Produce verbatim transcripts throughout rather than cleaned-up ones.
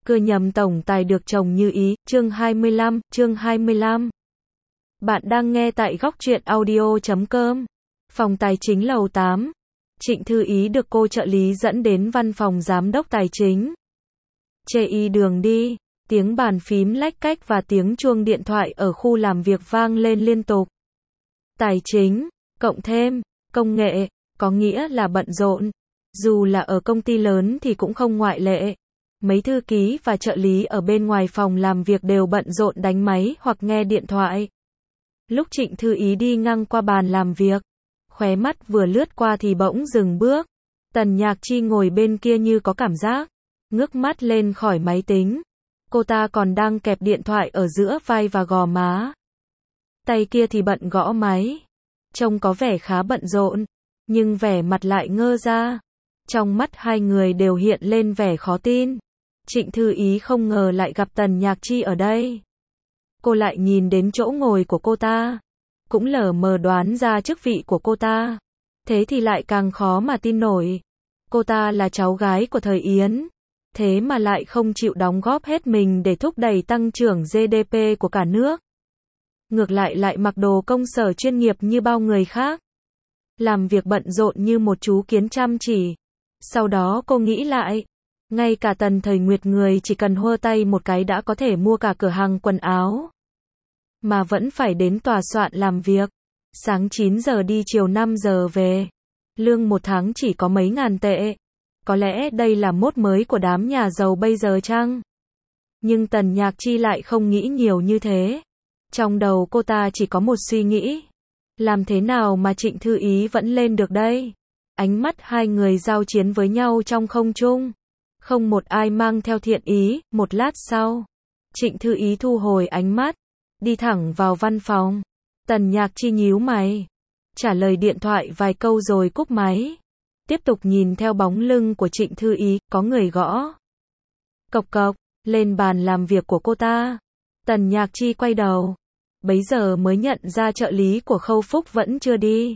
Cưa nhầm tổng tài được chồng như ý, chương hai mươi lăm, chương hai mươi lăm. Bạn đang nghe tại góc truyện audio chấm com. Phòng tài chính lầu tám. Trịnh Thư Ý được cô trợ lý dẫn đến văn phòng giám đốc tài chính. Chê y đường đi, tiếng bàn phím lách cách và tiếng chuông điện thoại ở khu làm việc vang lên liên tục. Tài chính, cộng thêm, công nghệ, có nghĩa là bận rộn. Dù là ở công ty lớn thì cũng không ngoại lệ. Mấy thư ký và trợ lý ở bên ngoài phòng làm việc đều bận rộn đánh máy hoặc nghe điện thoại. Lúc Trịnh Thư Ý đi ngang qua bàn làm việc, khóe mắt vừa lướt qua thì bỗng dừng bước. Tần Nhạc Chi ngồi bên kia như có cảm giác, ngước mắt lên khỏi máy tính. Cô ta còn đang kẹp điện thoại ở giữa vai và gò má. Tay kia thì bận gõ máy. Trông có vẻ khá bận rộn, nhưng vẻ mặt lại ngơ ra. Trong mắt hai người đều hiện lên vẻ khó tin. Trịnh Thư Ý không ngờ lại gặp Tần Nhạc Chi ở đây. Cô lại nhìn đến chỗ ngồi của cô ta, cũng lờ mờ đoán ra chức vị của cô ta. Thế thì lại càng khó mà tin nổi. Cô ta là cháu gái của thời Yến, thế mà lại không chịu đóng góp hết mình để thúc đẩy tăng trưởng giê đê pê của cả nước. Ngược lại lại mặc đồ công sở chuyên nghiệp như bao người khác. Làm việc bận rộn như một chú kiến chăm chỉ. Sau đó cô nghĩ lại, ngay cả Tần Thời Nguyệt người chỉ cần hơ tay một cái đã có thể mua cả cửa hàng quần áo. Mà vẫn phải đến tòa soạn làm việc. Sáng chín giờ đi chiều năm giờ về. Lương một tháng chỉ có mấy ngàn tệ. Có lẽ đây là mốt mới của đám nhà giàu bây giờ chăng? Nhưng Tần Nhạc Chi lại không nghĩ nhiều như thế. Trong đầu cô ta chỉ có một suy nghĩ. Làm thế nào mà Trịnh Thư Ý vẫn lên được đây? Ánh mắt hai người giao chiến với nhau trong không trung. Không một ai mang theo thiện ý. Một lát sau, Trịnh Thư Ý thu hồi ánh mắt, đi thẳng vào văn phòng. Tần Nhạc Chi nhíu mày, trả lời điện thoại vài câu rồi cúp máy. Tiếp tục nhìn theo bóng lưng của Trịnh Thư Ý, có người gõ. Cộc cộc, lên bàn làm việc của cô ta. Tần Nhạc Chi quay đầu, bấy giờ mới nhận ra trợ lý của Khâu Phúc vẫn chưa đi.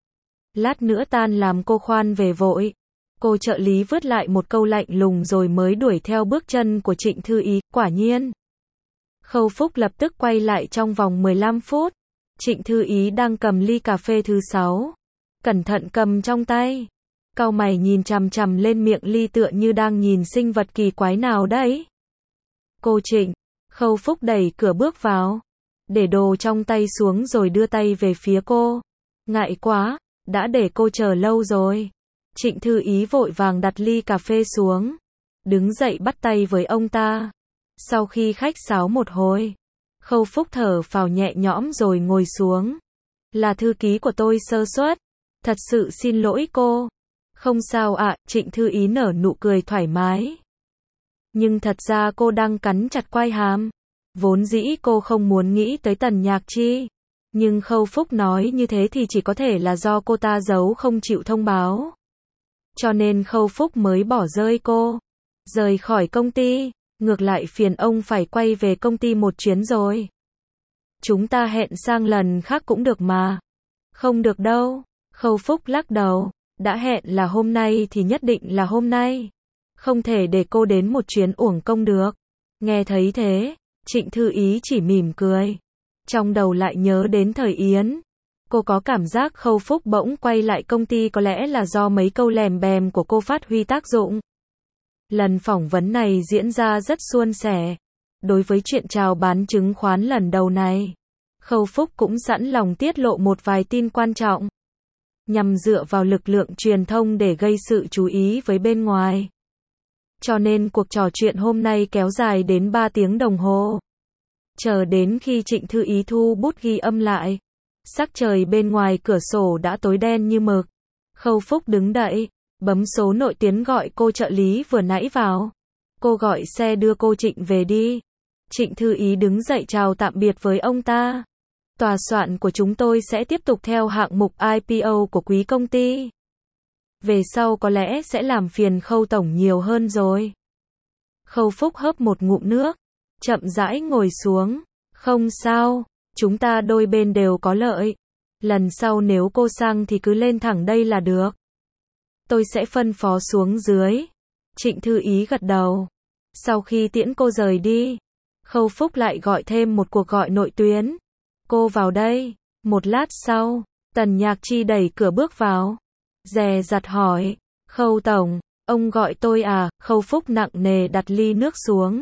Lát nữa tan làm cô khoan về vội. Cô trợ lý vứt lại một câu lạnh lùng rồi mới đuổi theo bước chân của Trịnh Thư Ý. Quả nhiên, Khâu Phúc lập tức quay lại trong vòng mười lăm phút. Trịnh Thư Ý đang cầm ly cà phê thứ sáu, cẩn thận cầm trong tay. Cau mày nhìn chằm chằm lên miệng ly tựa như đang nhìn sinh vật kỳ quái nào đấy. Cô Trịnh, Khâu Phúc đẩy cửa bước vào, để đồ trong tay xuống rồi đưa tay về phía cô. Ngại quá, đã để cô chờ lâu rồi. Trịnh Thư Ý vội vàng đặt ly cà phê xuống, đứng dậy bắt tay với ông ta. Sau khi khách sáo một hồi, Khâu Phúc thở phào nhẹ nhõm rồi ngồi xuống. Là thư ký của tôi sơ suất, thật sự xin lỗi cô. Không sao ạ, Trịnh Thư Ý nở nụ cười thoải mái. Nhưng thật ra cô đang cắn chặt quai hàm. Vốn dĩ cô không muốn nghĩ tới Tần Nhạc Chi. Nhưng Khâu Phúc nói như thế thì chỉ có thể là do cô ta giấu không chịu thông báo. Cho nên Khâu Phúc mới bỏ rơi cô. Rời khỏi công ty, ngược lại phiền ông phải quay về công ty một chuyến rồi. Chúng ta hẹn sang lần khác cũng được mà. Không được đâu, Khâu Phúc lắc đầu. Đã hẹn là hôm nay thì nhất định là hôm nay. Không thể để cô đến một chuyến uổng công được. Nghe thấy thế, Trịnh Thư Ý chỉ mỉm cười. Trong đầu lại nhớ đến thời Yến. Cô có cảm giác Khâu Phúc bỗng quay lại công ty có lẽ là do mấy câu lèm bèm của cô phát huy tác dụng. Lần phỏng vấn này diễn ra rất suôn sẻ. Đối với chuyện chào bán chứng khoán lần đầu này, Khâu Phúc cũng sẵn lòng tiết lộ một vài tin quan trọng, nhằm dựa vào lực lượng truyền thông để gây sự chú ý với bên ngoài. Cho nên cuộc trò chuyện hôm nay kéo dài đến ba tiếng đồng hồ. Chờ đến khi Trịnh Thư Ý thu bút ghi âm lại, sắc trời bên ngoài cửa sổ đã tối đen như mực. Khâu Phúc đứng dậy, bấm số nội tuyến gọi cô trợ lý vừa nãy vào. Cô gọi xe đưa cô Trịnh về đi. Trịnh Thư Ý đứng dậy chào tạm biệt với ông ta. Tòa soạn của chúng tôi sẽ tiếp tục theo hạng mục i pê o của quý công ty. Về sau có lẽ sẽ làm phiền Khâu tổng nhiều hơn rồi. Khâu Phúc hớp một ngụm nước, chậm rãi ngồi xuống. Không sao, chúng ta đôi bên đều có lợi. Lần sau nếu cô sang thì cứ lên thẳng đây là được. Tôi sẽ phân phó xuống dưới. Trịnh Thư Ý gật đầu. Sau khi tiễn cô rời đi, Khâu Phúc lại gọi thêm một cuộc gọi nội tuyến. Cô vào đây. Một lát sau, Tần Nhạc Chi đẩy cửa bước vào. Dè dặt hỏi, Khâu tổng, ông gọi tôi à? Khâu Phúc nặng nề đặt ly nước xuống.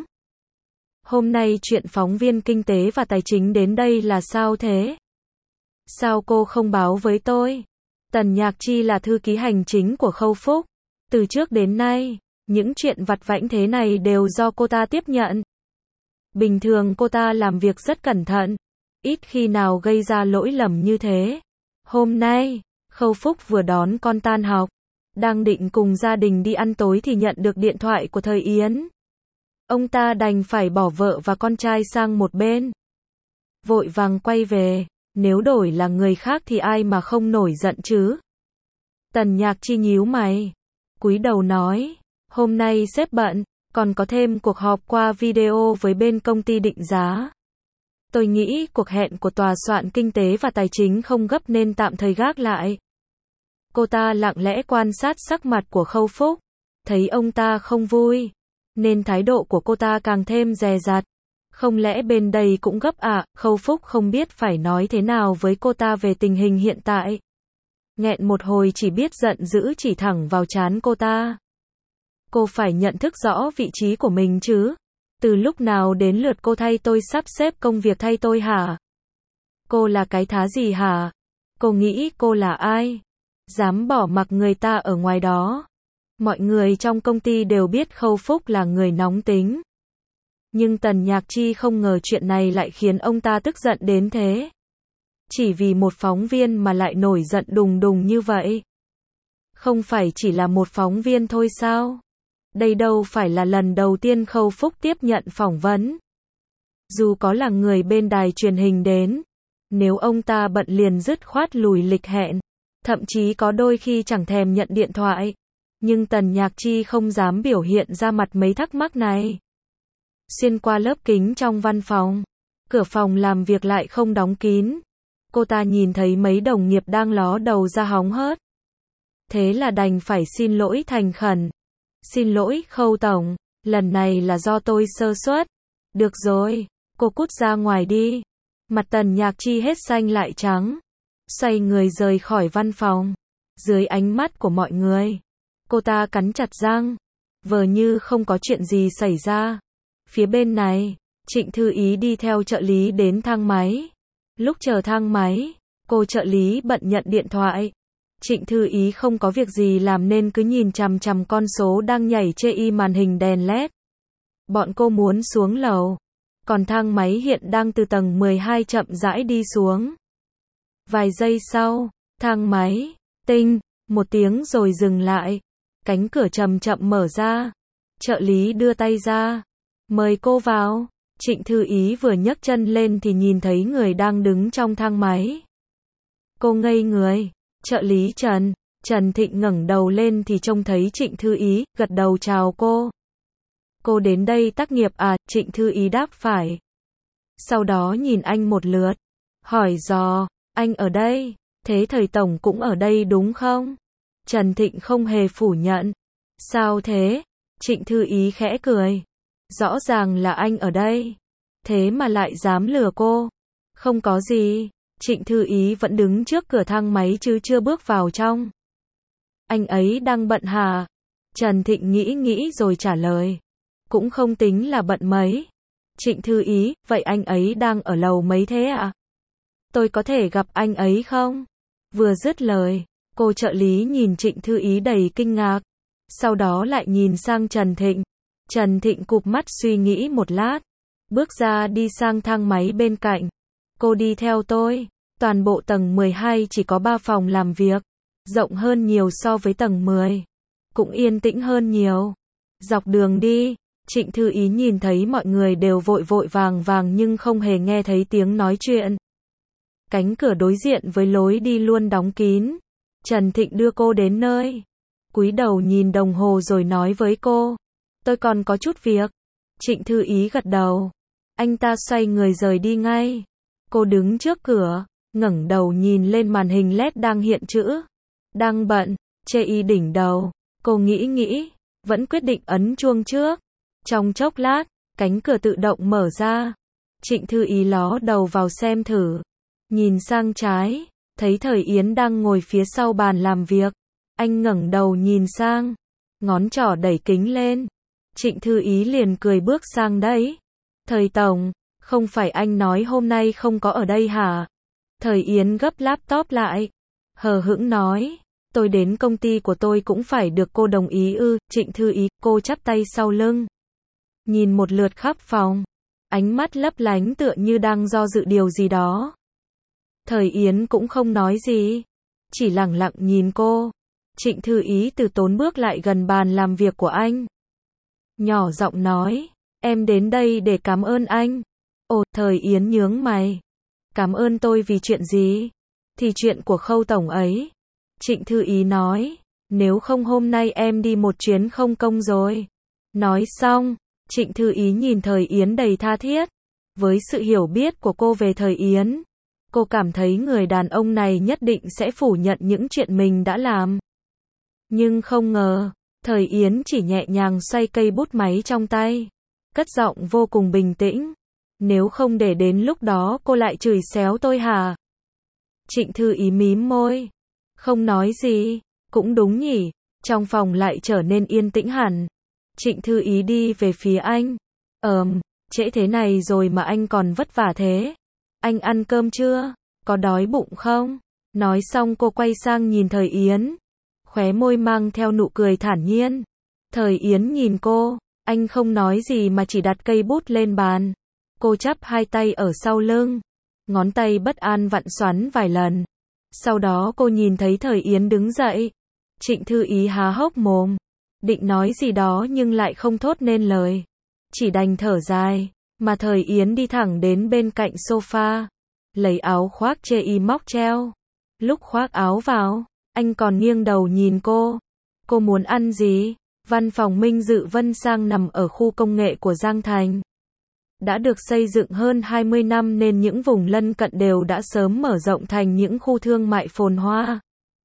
Hôm nay chuyện phóng viên kinh tế và tài chính đến đây là sao thế? Sao cô không báo với tôi? Tần Nhạc Chi là thư ký hành chính của Khâu Phúc. Từ trước đến nay, những chuyện vặt vãnh thế này đều do cô ta tiếp nhận. Bình thường cô ta làm việc rất cẩn thận, ít khi nào gây ra lỗi lầm như thế. Hôm nay, Khâu Phúc vừa đón con tan học, đang định cùng gia đình đi ăn tối thì nhận được điện thoại của Thời Yến. Ông ta đành phải bỏ vợ và con trai sang một bên, vội vàng quay về. Nếu đổi là người khác thì ai mà không nổi giận chứ? Tần Nhạc Chi nhíu mày, cúi đầu nói, hôm nay sếp bận, còn có thêm cuộc họp qua video với bên công ty định giá. Tôi nghĩ cuộc hẹn của tòa soạn kinh tế và tài chính không gấp nên tạm thời gác lại. Cô ta lặng lẽ quan sát sắc mặt của Khâu Phúc, thấy ông ta không vui, nên thái độ của cô ta càng thêm dè dặt. Không lẽ bên đây cũng gấp à? Khâu Phúc không biết phải nói thế nào với cô ta về tình hình hiện tại. Nghẹn một hồi chỉ biết giận dữ chỉ thẳng vào trán cô ta. Cô phải nhận thức rõ vị trí của mình chứ. Từ lúc nào đến lượt cô thay tôi sắp xếp công việc thay tôi hả? Cô là cái thá gì hả? Cô nghĩ cô là ai? Dám bỏ mặc người ta ở ngoài đó. Mọi người trong công ty đều biết Khâu Phúc là người nóng tính. Nhưng Tần Nhạc Chi không ngờ chuyện này lại khiến ông ta tức giận đến thế. Chỉ vì một phóng viên mà lại nổi giận đùng đùng như vậy. Không phải chỉ là một phóng viên thôi sao? Đây đâu phải là lần đầu tiên Khâu Phúc tiếp nhận phỏng vấn. Dù có là người bên đài truyền hình đến, nếu ông ta bận liền dứt khoát lùi lịch hẹn, thậm chí có đôi khi chẳng thèm nhận điện thoại. Nhưng Tần Nhạc Chi không dám biểu hiện ra mặt mấy thắc mắc này. Xuyên qua lớp kính trong văn phòng, cửa phòng làm việc lại không đóng kín. Cô ta nhìn thấy mấy đồng nghiệp đang ló đầu ra hóng hớt. Thế là đành phải xin lỗi thành khẩn. Xin lỗi Khâu tổng, lần này là do tôi sơ suất. Được rồi, cô cút ra ngoài đi. Mặt Tần Nhạc Chi hết xanh lại trắng. Xoay người rời khỏi văn phòng. Dưới ánh mắt của mọi người, cô ta cắn chặt răng, vờ như không có chuyện gì xảy ra. Phía bên này, Trịnh Thư Ý đi theo trợ lý đến thang máy. Lúc chờ thang máy, cô trợ lý bận nhận điện thoại. Trịnh Thư Ý không có việc gì làm nên cứ nhìn chằm chằm con số đang nhảy chê y màn hình đèn led. Bọn cô muốn xuống lầu, còn thang máy hiện đang từ tầng mười hai chậm rãi đi xuống. Vài giây sau, thang máy, tinh, một tiếng rồi dừng lại. Cánh cửa chậm chậm mở ra. Trợ lý đưa tay ra. Mời cô vào. Trịnh Thư Ý vừa nhấc chân lên thì nhìn thấy người đang đứng trong thang máy. Cô ngây người. Trợ lý Trần. Trần Thịnh ngẩng đầu lên thì trông thấy Trịnh Thư Ý, gật đầu chào cô. Cô đến đây tác nghiệp à? Trịnh Thư Ý đáp phải. Sau đó nhìn anh một lượt. Hỏi dò, anh ở đây, thế Thời tổng cũng ở đây đúng không? Trần Thịnh không hề phủ nhận. Sao thế? Trịnh Thư Ý khẽ cười. Rõ ràng là anh ở đây. Thế mà lại dám lừa cô. Không có gì. Trịnh Thư Ý vẫn đứng trước cửa thang máy chứ chưa bước vào trong. Anh ấy đang bận hả? Trần Thịnh nghĩ nghĩ rồi trả lời. Cũng không tính là bận mấy. Trịnh Thư Ý, vậy anh ấy đang ở lầu mấy thế ạ? Tôi có thể gặp anh ấy không? Vừa dứt lời, cô trợ lý nhìn Trịnh Thư Ý đầy kinh ngạc. Sau đó lại nhìn sang Trần Thịnh. Trần Thịnh cụp mắt suy nghĩ một lát. Bước ra đi sang thang máy bên cạnh. Cô đi theo tôi. Toàn bộ tầng mười hai chỉ có ba phòng làm việc. Rộng hơn nhiều so với tầng mười. Cũng yên tĩnh hơn nhiều. Dọc đường đi, Trịnh Thư Ý nhìn thấy mọi người đều vội vội vàng vàng nhưng không hề nghe thấy tiếng nói chuyện. Cánh cửa đối diện với lối đi luôn đóng kín. Trần Thịnh đưa cô đến nơi. Cúi đầu nhìn đồng hồ rồi nói với cô. Tôi còn có chút việc. Trịnh Thư Ý gật đầu. Anh ta xoay người rời đi ngay. Cô đứng trước cửa, ngẩng đầu nhìn lên màn hình led đang hiện chữ. Đang bận, chê y đỉnh đầu. Cô nghĩ nghĩ, vẫn quyết định ấn chuông trước. Trong chốc lát, cánh cửa tự động mở ra. Trịnh Thư Ý ló đầu vào xem thử. Nhìn sang trái, thấy Thời Yến đang ngồi phía sau bàn làm việc. Anh ngẩng đầu nhìn sang, ngón trỏ đẩy kính lên. Trịnh Thư Ý liền cười bước sang đấy. Thời Tổng, không phải anh nói hôm nay không có ở đây hả? Thời Yến gấp laptop lại, hờ hững nói, tôi đến công ty của tôi cũng phải được cô đồng ý ư? Trịnh Thư Ý, cô chắp tay sau lưng, nhìn một lượt khắp phòng, ánh mắt lấp lánh tựa như đang do dự điều gì đó. Thời Yến cũng không nói gì, chỉ lặng lặng nhìn cô. Trịnh Thư Ý từ tốn bước lại gần bàn làm việc của anh, nhỏ giọng nói, em đến đây để cảm ơn anh. Ồ, Thời Yến nhướng mày. Cảm ơn tôi vì chuyện gì? Thì chuyện của Khâu Tổng ấy. Trịnh Thư Ý nói, nếu không hôm nay em đi một chuyến không công rồi. Nói xong, Trịnh Thư Ý nhìn Thời Yến đầy tha thiết. Với sự hiểu biết của cô về Thời Yến, cô cảm thấy người đàn ông này nhất định sẽ phủ nhận những chuyện mình đã làm. Nhưng không ngờ, Thời Yến chỉ nhẹ nhàng xoay cây bút máy trong tay, cất giọng vô cùng bình tĩnh. Nếu không để đến lúc đó cô lại chửi xéo tôi hả? Trịnh Thư Ý mím môi, không nói gì. Cũng đúng nhỉ. Trong phòng lại trở nên yên tĩnh hẳn. Trịnh Thư Ý đi về phía anh. Ờm, trễ thế này rồi mà anh còn vất vả thế. Anh ăn cơm chưa? Có đói bụng không? Nói xong cô quay sang nhìn Thời Yến, khóe môi mang theo nụ cười thản nhiên. Thời Yến nhìn cô, anh không nói gì mà chỉ đặt cây bút lên bàn. Cô chắp hai tay ở sau lưng, ngón tay bất an vặn xoắn vài lần. Sau đó cô nhìn thấy Thời Yến đứng dậy. Trịnh Thư Ý há hốc mồm, định nói gì đó nhưng lại không thốt nên lời, chỉ đành thở dài. Mà Thời Yến đi thẳng đến bên cạnh sofa, lấy áo khoác chê y móc treo. Lúc khoác áo vào, anh còn nghiêng đầu nhìn cô. Cô muốn ăn gì? Văn phòng Minh Dự Vân Sang nằm ở khu công nghệ của Giang Thành. Đã được xây dựng hơn hai mươi năm nên những vùng lân cận đều đã sớm mở rộng thành những khu thương mại phồn hoa.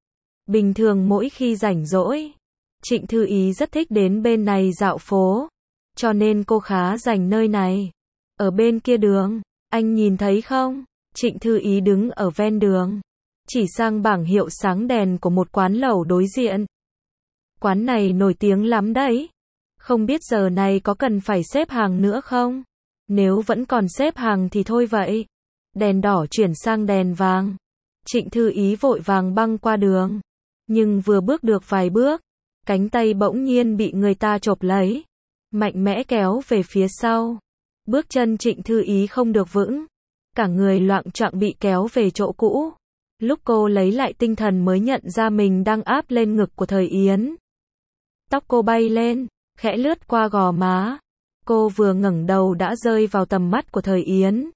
Bình thường mỗi khi rảnh rỗi, Trịnh Thư Ý rất thích đến bên này dạo phố, cho nên cô khá dành nơi này. Ở bên kia đường, anh nhìn thấy không? Trịnh Thư Ý đứng ở ven đường, chỉ sang bảng hiệu sáng đèn của một quán lẩu đối diện. Quán này nổi tiếng lắm đấy. Không biết giờ này có cần phải xếp hàng nữa không? Nếu vẫn còn xếp hàng thì thôi vậy. Đèn đỏ chuyển sang đèn vàng. Trịnh Thư Ý vội vàng băng qua đường. Nhưng vừa bước được vài bước, cánh tay bỗng nhiên bị người ta chộp lấy, mạnh mẽ kéo về phía sau. Bước chân Trịnh Thư Ý không được vững, cả người loạng choạng bị kéo về chỗ cũ. Lúc cô lấy lại tinh thần mới nhận ra mình đang áp lên ngực của Thời Yến. Tóc cô bay lên, khẽ lướt qua gò má. Cô vừa ngẩng đầu đã rơi vào tầm mắt của Thời Yến.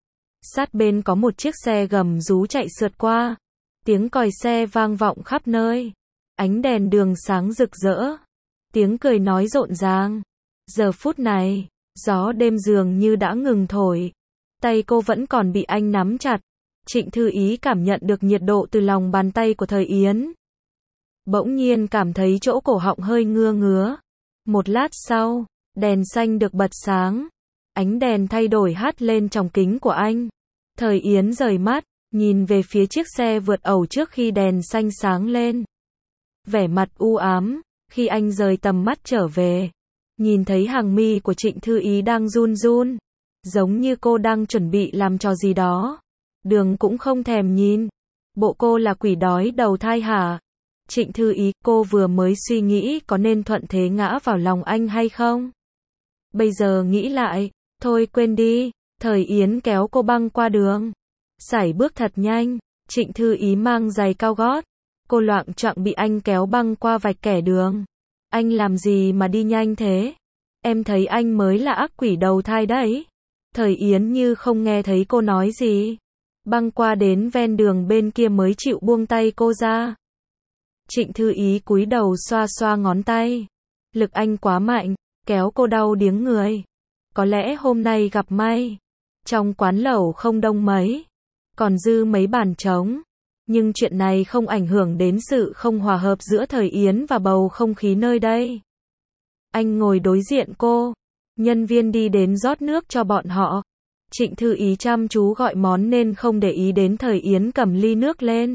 Sát bên có một chiếc xe gầm rú chạy sượt qua. Tiếng còi xe vang vọng khắp nơi. Ánh đèn đường sáng rực rỡ. Tiếng cười nói rộn ràng. Giờ phút này, gió đêm dường như đã ngừng thổi. Tay cô vẫn còn bị anh nắm chặt. Trịnh Thư Ý cảm nhận được nhiệt độ từ lòng bàn tay của Thời Yến. Bỗng nhiên cảm thấy chỗ cổ họng hơi ngứa ngứa. Một lát sau, đèn xanh được bật sáng. Ánh đèn thay đổi hắt lên trong kính của anh. Thời Yến rời mắt, nhìn về phía chiếc xe vượt ẩu trước khi đèn xanh sáng lên. Vẻ mặt u ám, khi anh rời tầm mắt trở về, nhìn thấy hàng mi của Trịnh Thư Ý đang run run, giống như cô đang chuẩn bị làm trò gì đó. Đường cũng không thèm nhìn. Bộ cô là quỷ đói đầu thai hả? Trịnh Thư Ý, cô vừa mới suy nghĩ có nên thuận thế ngã vào lòng anh hay không? Bây giờ nghĩ lại, thôi quên đi. Thời Yến kéo cô băng qua đường, sải bước thật nhanh. Trịnh Thư Ý mang giày cao gót, cô loạng choạng bị anh kéo băng qua vạch kẻ đường. Anh làm gì mà đi nhanh thế? Em thấy anh mới là ác quỷ đầu thai đấy. Thời Yến như không nghe thấy cô nói gì, băng qua đến ven đường bên kia mới chịu buông tay cô ra. Trịnh Thư Ý cúi đầu xoa xoa ngón tay. Lực anh quá mạnh, kéo cô đau điếng người. Có lẽ hôm nay gặp may. Trong quán lẩu không đông mấy, còn dư mấy bàn trống. Nhưng chuyện này không ảnh hưởng đến sự không hòa hợp giữa Thời Yến và bầu không khí nơi đây. Anh ngồi đối diện cô, Nhân viên đi đến rót nước cho bọn họ. Trịnh Thư Ý chăm chú gọi món nên không để ý đến Thời Yến cầm ly nước lên.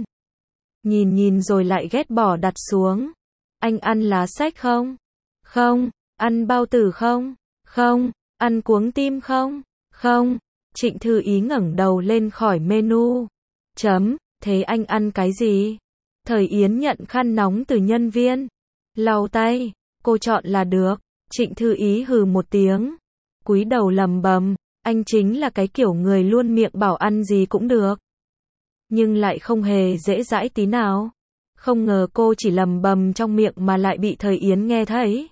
Nhìn nhìn rồi lại ghét bỏ đặt xuống. Anh ăn lá sách không? Không. Ăn bao tử không? Không. Ăn cuống tim không? Không. Trịnh Thư Ý ngẩng đầu lên khỏi menu. Chấm, thế anh ăn cái gì? Thời Yến nhận khăn nóng từ nhân viên. Lau tay, cô chọn là được. Trịnh Thư Ý hừ một tiếng. Cúi đầu lầm bầm, anh chính là cái kiểu người luôn miệng bảo ăn gì cũng được. Nhưng lại không hề dễ dãi tí nào. Không ngờ cô chỉ lầm bầm trong miệng mà lại bị Thời Yến nghe thấy.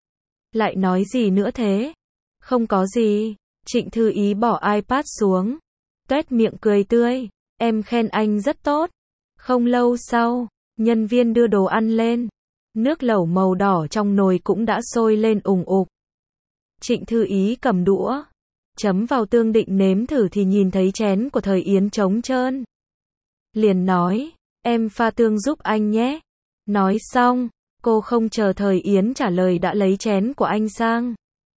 Lại nói gì nữa thế? Không có gì. Trịnh Thư Ý bỏ iPad xuống. Tuét miệng cười tươi. Em khen anh rất tốt. Không lâu sau, nhân viên đưa đồ ăn lên. Nước lẩu màu đỏ trong nồi cũng đã sôi lên ùng ục. Trịnh Thư Ý cầm đũa, chấm vào tương định nếm thử thì nhìn thấy chén của Thời Yến trống trơn. Liền nói, em pha tương giúp anh nhé. Nói xong, cô không chờ Thời Yến trả lời đã lấy chén của anh sang.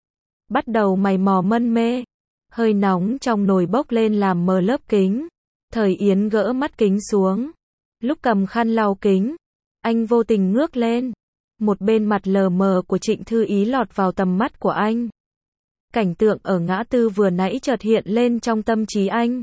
Bắt đầu mày mò mân mê. Hơi nóng trong nồi bốc lên làm mờ lớp kính. Thời Yến gỡ mắt kính xuống. Lúc cầm khăn lau kính, anh vô tình ngước lên. Một bên mặt lờ mờ của Trịnh Thư Ý lọt vào tầm mắt của anh. Cảnh tượng ở ngã tư vừa nãy chợt hiện lên trong tâm trí anh.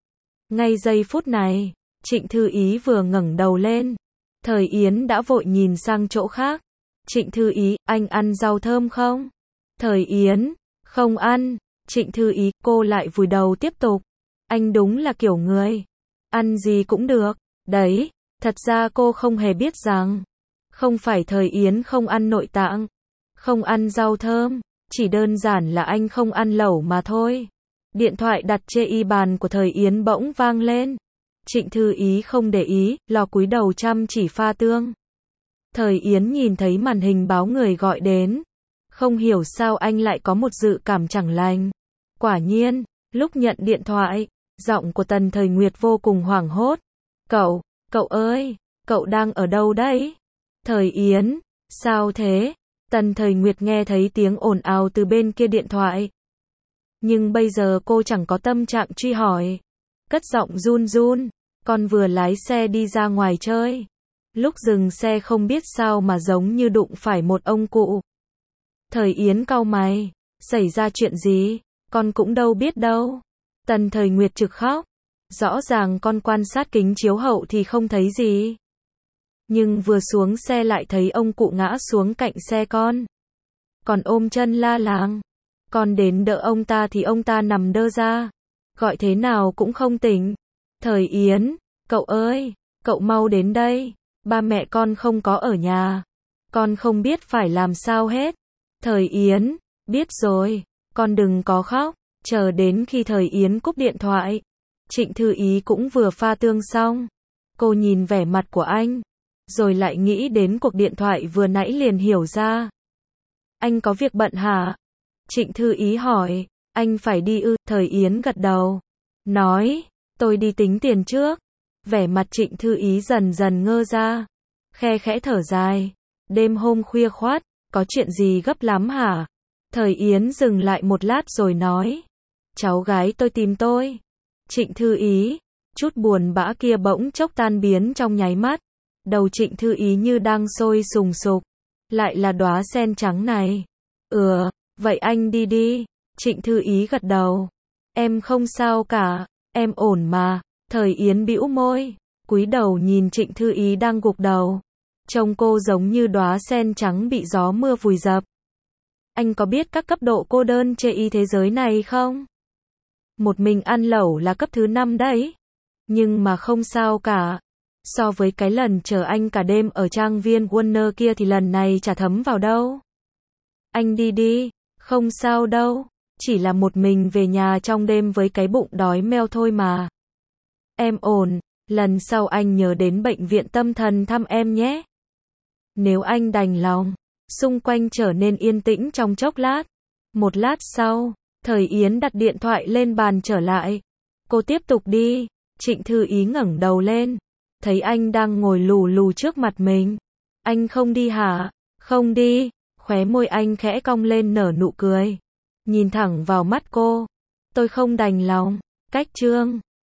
Ngay giây phút này, Trịnh Thư Ý vừa ngẩng đầu lên. Thời Yến đã vội nhìn sang chỗ khác. Trịnh Thư Ý, anh ăn rau thơm không? Thời Yến, không ăn. Trịnh Thư Ý, cô lại vùi đầu tiếp tục. Anh đúng là kiểu người. Ăn gì cũng được. Đấy, thật ra cô không hề biết rằng. Không phải Thời Yến không ăn nội tạng. Không ăn rau thơm. Chỉ đơn giản là anh không ăn lẩu mà thôi. Điện thoại đặt trên y bàn của Thời Yến bỗng vang lên. Trịnh Thư Ý không để ý, lò cúi đầu chăm chỉ pha tương. Thời Yến nhìn thấy màn hình báo người gọi đến. Không hiểu sao anh lại có một dự cảm chẳng lành. Quả nhiên, lúc nhận điện thoại, giọng của Tần Thời Nguyệt vô cùng hoảng hốt. Cậu, cậu ơi, cậu đang ở đâu đấy? Thời Yến, sao thế? Tần Thời Nguyệt nghe thấy tiếng ồn ào từ bên kia điện thoại. Nhưng bây giờ cô chẳng có tâm trạng truy hỏi. Cất giọng run run, con vừa lái xe đi ra ngoài chơi. Lúc dừng xe không biết sao mà giống như đụng phải một ông cụ. Thời Yến cau mày, xảy ra chuyện gì? Con cũng đâu biết đâu. Tần Thời Nguyệt trực khóc. Rõ ràng con quan sát kính chiếu hậu thì không thấy gì. Nhưng vừa xuống xe lại thấy ông cụ ngã xuống cạnh xe con. Còn ôm chân la làng. Con đến đỡ ông ta thì ông ta nằm đơ ra. Gọi thế nào cũng không tỉnh. Thời Yến, cậu ơi, cậu mau đến đây. Ba mẹ con không có ở nhà. Con không biết phải làm sao hết. Thời Yến, biết rồi, con đừng có khóc. Chờ đến khi Thời Yến cúp điện thoại. Trịnh Thư Ý cũng vừa pha tương xong. Cô nhìn vẻ mặt của anh. Rồi lại nghĩ đến cuộc điện thoại vừa nãy liền hiểu ra. Anh có việc bận hả? Trịnh Thư Ý hỏi. Anh phải đi ư? Thời Yến gật đầu. Nói, tôi đi tính tiền trước. Vẻ mặt Trịnh Thư Ý dần dần ngơ ra. Khe khẽ thở dài. Đêm hôm khuya khoắt, có chuyện gì gấp lắm hả? Thời Yến dừng lại một lát rồi nói. Cháu gái tôi tìm tôi. Trịnh Thư Ý, chút buồn bã kia bỗng chốc tan biến trong nháy mắt. Đầu Trịnh Thư Ý như đang sôi sùng sục. Lại là đóa sen trắng này. Ừ, vậy anh đi đi. Trịnh Thư Ý gật đầu. Em không sao cả, em ổn mà. Thời Yến bĩu môi, cúi đầu nhìn Trịnh Thư Ý đang gục đầu. Trông cô giống như đóa sen trắng bị gió mưa vùi dập. Anh có biết các cấp độ cô đơn trên y thế giới này không? Một mình ăn lẩu là cấp thứ năm đấy. Nhưng mà không sao cả. So với cái lần chờ anh cả đêm ở trang viên Warner kia thì lần này chả thấm vào đâu. Anh đi đi, không sao đâu. Chỉ là một mình về nhà trong đêm với cái bụng đói meo thôi mà. Em ổn, lần sau anh nhớ đến bệnh viện tâm thần thăm em nhé. Nếu anh đành lòng. Xung quanh trở nên yên tĩnh trong chốc lát. Một lát sau, Thời Yến đặt điện thoại lên bàn trở lại. Cô tiếp tục đi. Trịnh Thư Ý ngẩng đầu lên. Thấy anh đang ngồi lù lù trước mặt mình. Anh không đi hả? Không đi. Khóe môi anh khẽ cong lên nở nụ cười. nhìn thẳng vào mắt cô. Tôi không đành lòng. Cách Trương